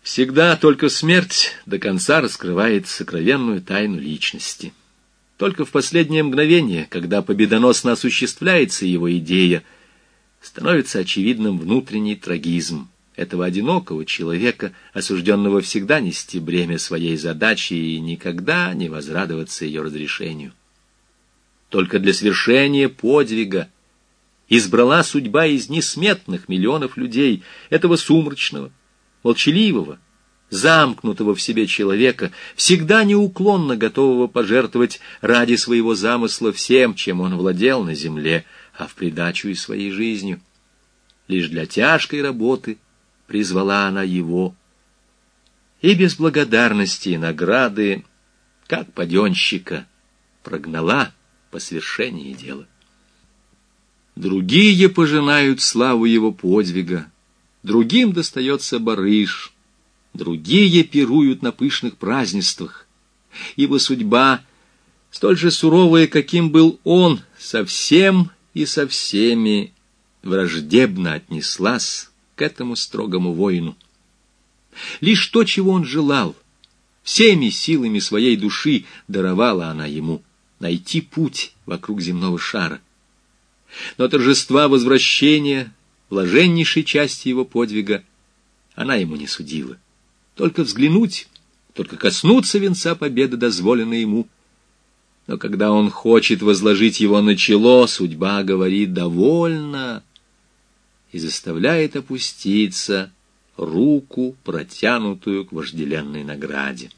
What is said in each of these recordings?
Всегда только смерть до конца раскрывает сокровенную тайну личности. Только в последнее мгновение, когда победоносно осуществляется его идея, становится очевидным внутренний трагизм этого одинокого человека, осужденного всегда нести бремя своей задачи и никогда не возрадоваться ее разрешению. Только для свершения подвига избрала судьба из несметных миллионов людей этого сумрачного, молчаливого, замкнутого в себе человека, всегда неуклонно готового пожертвовать ради своего замысла всем, чем он владел на земле, а в придачу и своей жизнью. Лишь для тяжкой работы призвала она его, и без благодарности и награды, как паденщика, прогнала по свершении дела. Другие пожинают славу его подвига, другим достается барыш, другие пируют на пышных празднествах, ибо судьба, столь же суровая, каким был он, со всем и со всеми враждебно отнеслась к этому строгому воину. Лишь то, чего он желал, всеми силами своей души даровала она ему — найти путь вокруг земного шара. Но торжества возвращения, блаженнейшей части его подвига, она ему не судила. Только взглянуть, только коснуться венца победы дозволено ему. Но когда он хочет возложить его на чело, судьба говорит «довольно» и заставляет опуститься руку, протянутую к вожделенной награде.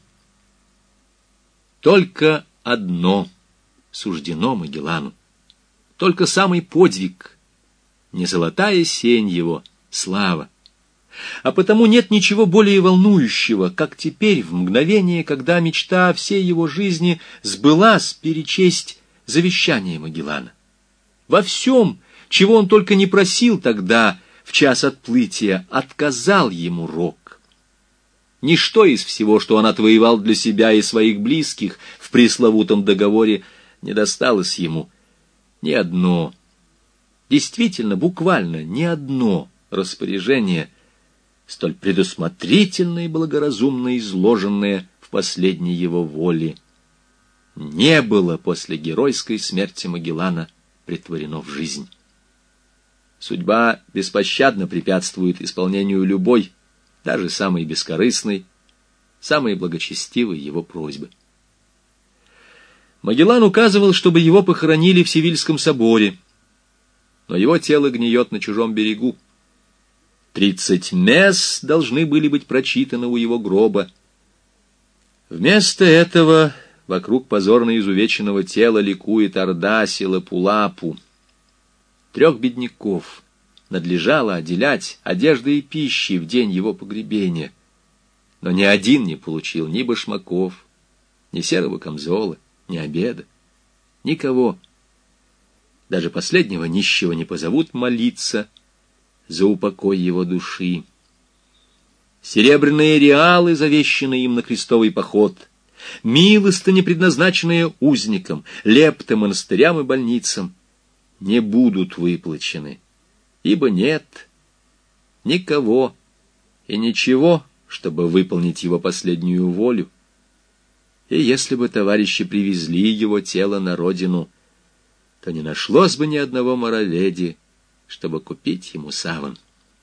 Только одно суждено Магеллану, только самый подвиг, не золотая сень его, слава. А потому нет ничего более волнующего, как теперь, в мгновение, когда мечта всей его жизни сбылась, перечесть завещание Магеллана. Во всем, чего он только не просил тогда, в час отплытия, отказал ему Рок. Ничто из всего, что он отвоевал для себя и своих близких в пресловутом договоре, не досталось ему. Ни одно, действительно, буквально ни одно распоряжение, столь предусмотрительно и благоразумно изложенное в последней его воле, не было после геройской смерти Магеллана претворено в жизнь. Судьба беспощадно препятствует исполнению любой, даже самой бескорыстной, самой благочестивой его просьбы. Магеллан указывал, чтобы его похоронили в Севильском соборе, но его тело гниет на чужом берегу. 30 месс должны были быть прочитаны у его гроба. Вместо этого вокруг позорно изувеченного тела ликует орда Силапулапу. 3 бедняков надлежало отделять одеждой и пищей в день его погребения, но ни один не получил ни башмаков, ни серого камзола, ни обеда, никого. Даже последнего нищего не позовут молиться за упокой его души. Серебряные реалы, завещанные им на крестовый поход, милостыни, предназначенные узникам, лепты монастырям и больницам, не будут выплачены, ибо нет никого и ничего, чтобы выполнить его последнюю волю. И если бы товарищи привезли его тело на родину, то не нашлось бы ни одного мороведи, чтобы купить ему саван.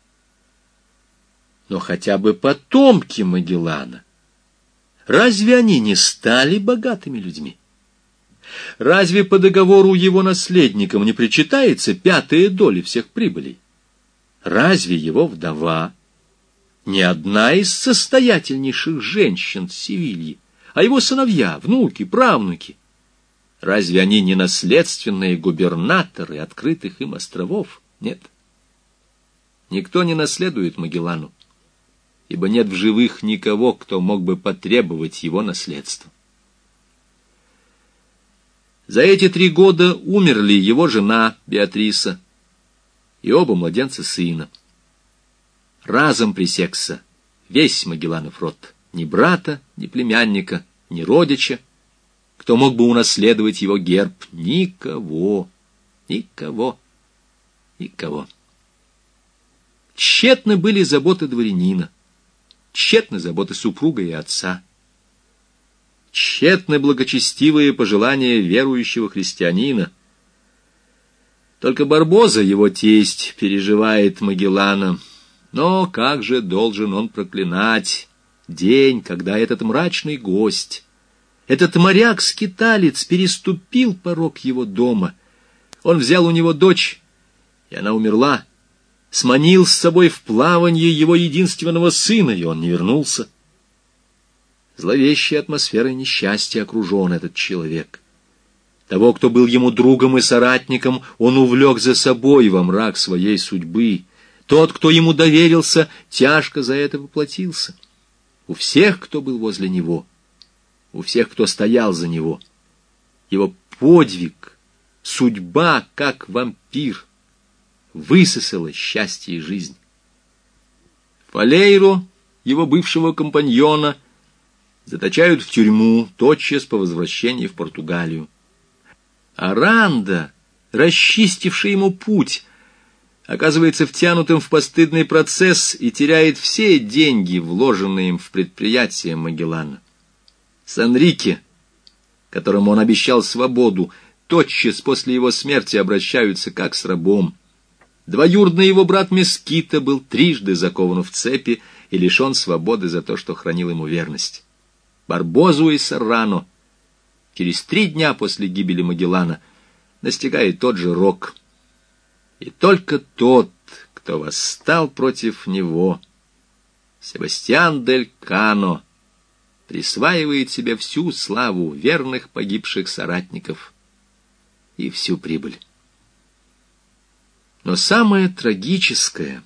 Но хотя бы потомки Магеллана, разве они не стали богатыми людьми? Разве по договору его наследникам не причитается 5-я доля всех прибылей? Разве его вдова не одна из состоятельнейших женщин Севильи, а его сыновья, внуки, правнуки? Разве они не наследственные губернаторы открытых им островов? Нет. Никто не наследует Магеллану, ибо нет в живых никого, кто мог бы потребовать его наследства. За эти 3 года умерли его жена Беатриса и оба младенца сына. Разом пресекся весь Магелланов род, ни брата, ни племянника, ни родича, кто мог бы унаследовать его герб. Никого, никого, никого. Тщетны были заботы дворянина. Тщетны заботы супруга и отца. Тщетны благочестивые пожелания верующего христианина. Только Барбоза, его тесть, переживает Магеллана. Но как же должен он проклинать день, когда этот мрачный гость, этот моряк-скиталец переступил порог его дома. Он взял у него дочь, и она умерла, сманил с собой в плаванье его единственного сына, и он не вернулся. Зловещей атмосферой несчастья окружен этот человек. Того, кто был ему другом и соратником, он увлек за собой во мрак своей судьбы. Тот, кто ему доверился, тяжко за это поплатился. У всех, кто был возле него, у всех, кто стоял за него, его подвиг, судьба, как вампир, высосала счастье и жизнь. Фалейро, его бывшего компаньона, заточают в тюрьму тотчас по возвращении в Португалию. Аранда, расчистивший ему путь, оказывается втянутым в постыдный процесс и теряет все деньги, вложенные им в предприятие Магеллана. С Энрике, которому он обещал свободу, тотчас после его смерти обращаются как с рабом. Двоюродный его брат Мескита был трижды закован в цепи и лишен свободы за то, что хранил ему верность. Барбозу и Серрано через 3 дня после гибели Магеллана настигает тот же рок. И только тот, кто восстал против него, Себастьян дель Кано, присваивает себе всю славу верных погибших соратников и всю прибыль. Но самое трагическое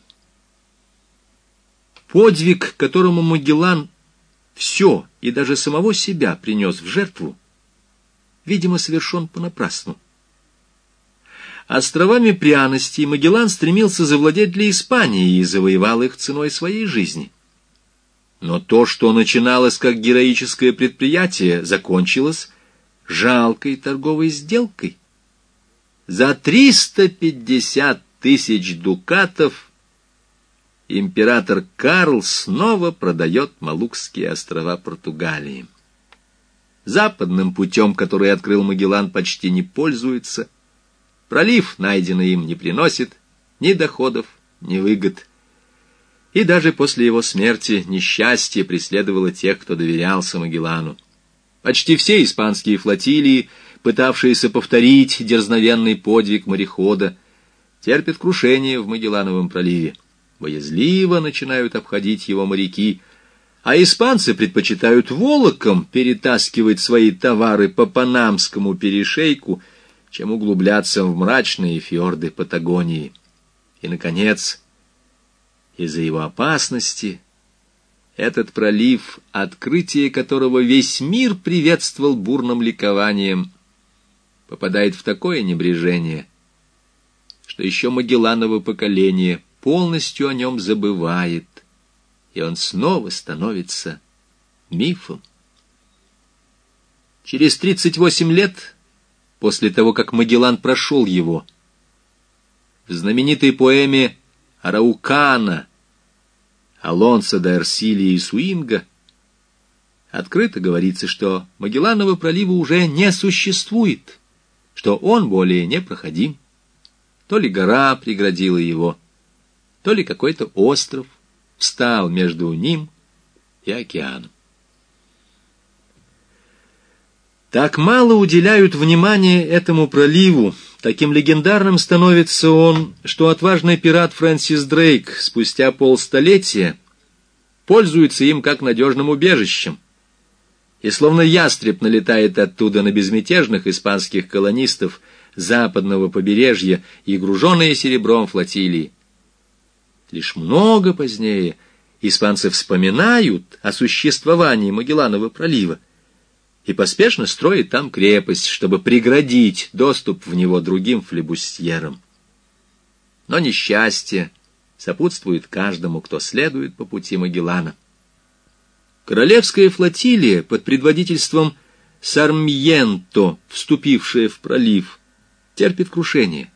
— подвиг, которому Магеллан все и даже самого себя принес в жертву, видимо, совершен понапрасну. Островами пряностей Магеллан стремился завладеть для Испании и завоевал их ценой своей жизни. Но то, что начиналось как героическое предприятие, закончилось жалкой торговой сделкой. За 350 тысяч дукатов император Карл снова продает Малукские острова Португалии. Западным путем, который открыл Магеллан, почти не пользуется. Пролив, найденный им, не приносит ни доходов, ни выгод. И даже после его смерти несчастье преследовало тех, кто доверялся Магеллану. Почти все испанские флотилии, пытавшиеся повторить дерзновенный подвиг морехода, терпят крушение в Магеллановом проливе. Боязливо начинают обходить его моряки, а испанцы предпочитают волоком перетаскивать свои товары по Панамскому перешейку, чем углубляться в мрачные фьорды Патагонии. И, наконец, из-за его опасности этот пролив, открытие которого весь мир приветствовал бурным ликованием, попадает в такое небрежение, что еще Магелланово поколение полностью о нем забывает, и он снова становится мифом. Через 38 лет после того, как Магеллан прошел его, в знаменитой поэме «Араукана» Алонсо де Эрсилия и Суинга открыто говорится, что Магелланова пролива уже не существует, что он более непроходим. То ли гора преградила его, то ли какой-то остров встал между ним и океаном. Так мало уделяют внимания этому проливу, таким легендарным становится он, что отважный пират Фрэнсис Дрейк спустя полстолетия пользуется им как надежным убежищем, и словно ястреб налетает оттуда на безмятежных испанских колонистов западного побережья и груженные серебром флотилии. Лишь много позднее испанцы вспоминают о существовании Магелланова пролива и поспешно строят там крепость, чтобы преградить доступ в него другим флебустьерам. Но несчастье сопутствует каждому, кто следует по пути Магеллана. Королевская флотилия под предводительством Сармьенто, вступившая в пролив, терпит крушение.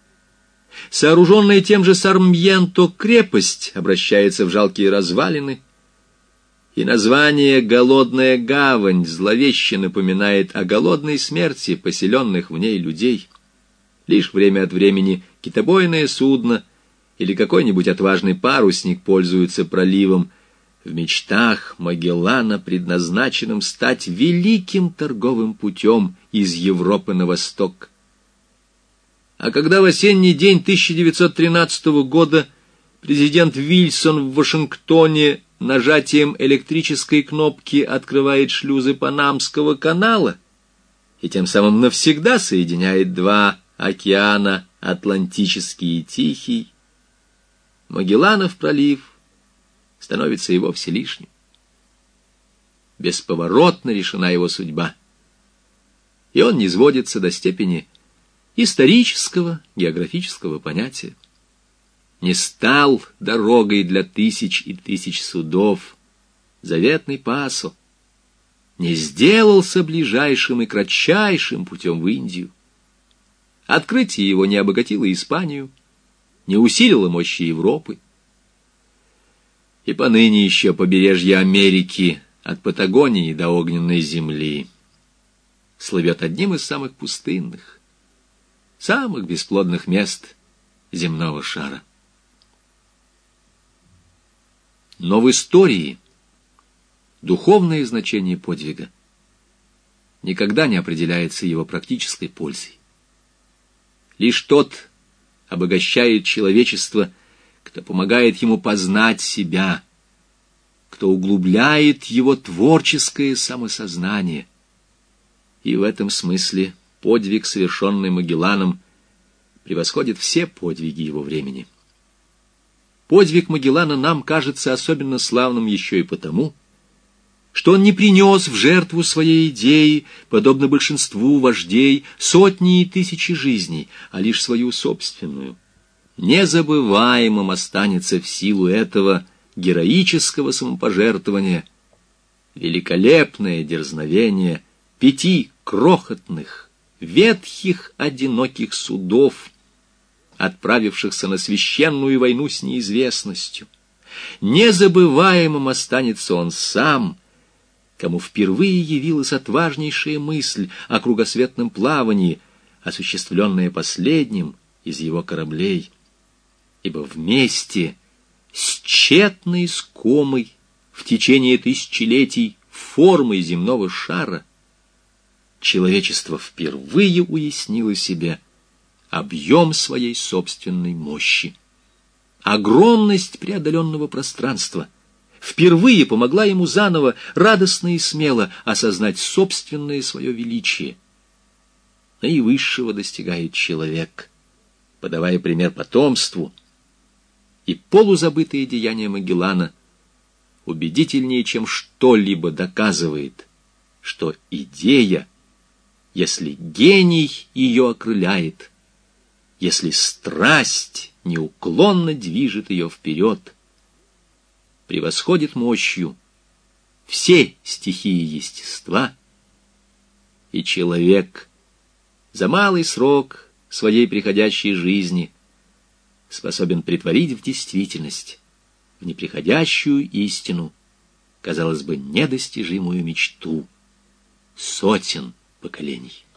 Сооруженная тем же Сармьенто крепость обращается в жалкие развалины. И название «Голодная гавань» зловеще напоминает о голодной смерти поселенных в ней людей. Лишь время от времени китобойное судно или какой-нибудь отважный парусник пользуются проливом, в мечтах Магеллана, предназначенным стать великим торговым путем из Европы на восток. А когда в осенний день 1913 года президент Вильсон в Вашингтоне нажатием электрической кнопки открывает шлюзы Панамского канала и тем самым навсегда соединяет два океана, Атлантический и Тихий, Магелланов пролив становится и вовсе лишним. Бесповоротно решена его судьба, и он низводится до степени исторического, географического понятия. Не стал дорогой для тысяч и тысяч судов заветный Пасо, не сделался ближайшим и кратчайшим путем в Индию. Открытие его не обогатило Испанию, не усилило мощи Европы. И поныне еще побережье Америки, от Патагонии до огненной земли, слывет одним из самых пустынных, самых бесплодных мест земного шара. Но в истории духовное значение подвига никогда не определяется его практической пользой. Лишь тот обогащает человечество, кто помогает ему познать себя, кто углубляет его творческое самосознание. И в этом смысле подвиг, совершенный Магелланом, превосходит все подвиги его времени. Подвиг Магеллана нам кажется особенно славным еще и потому, что он не принес в жертву своей идеи, подобно большинству вождей, сотни и тысячи жизней, а лишь свою собственную. Незабываемым останется в силу этого героического самопожертвования великолепное дерзновение 5 крохотных, ветхих, одиноких судов, отправившихся на священную войну с неизвестностью. Незабываемым останется он сам, кому впервые явилась отважнейшая мысль о кругосветном плавании, осуществленная последним из его кораблей. Ибо вместе с тщетно искомой в течение тысячелетий формой земного шара человечество впервые уяснило себе объем своей собственной мощи. Огромность преодоленного пространства впервые помогла ему заново, радостно и смело осознать собственное свое величие. Наивысшего достигает человек, подавая пример потомству, и полузабытые деяния Магеллана убедительнее, чем что-либо доказывает, что идея, если гений ее окрыляет, если страсть неуклонно движет ее вперед, превосходит мощью все стихии естества, и человек за малый срок своей приходящей жизни способен претворить в действительность, в неприходящую истину, казалось бы, недостижимую мечту сотен поколений.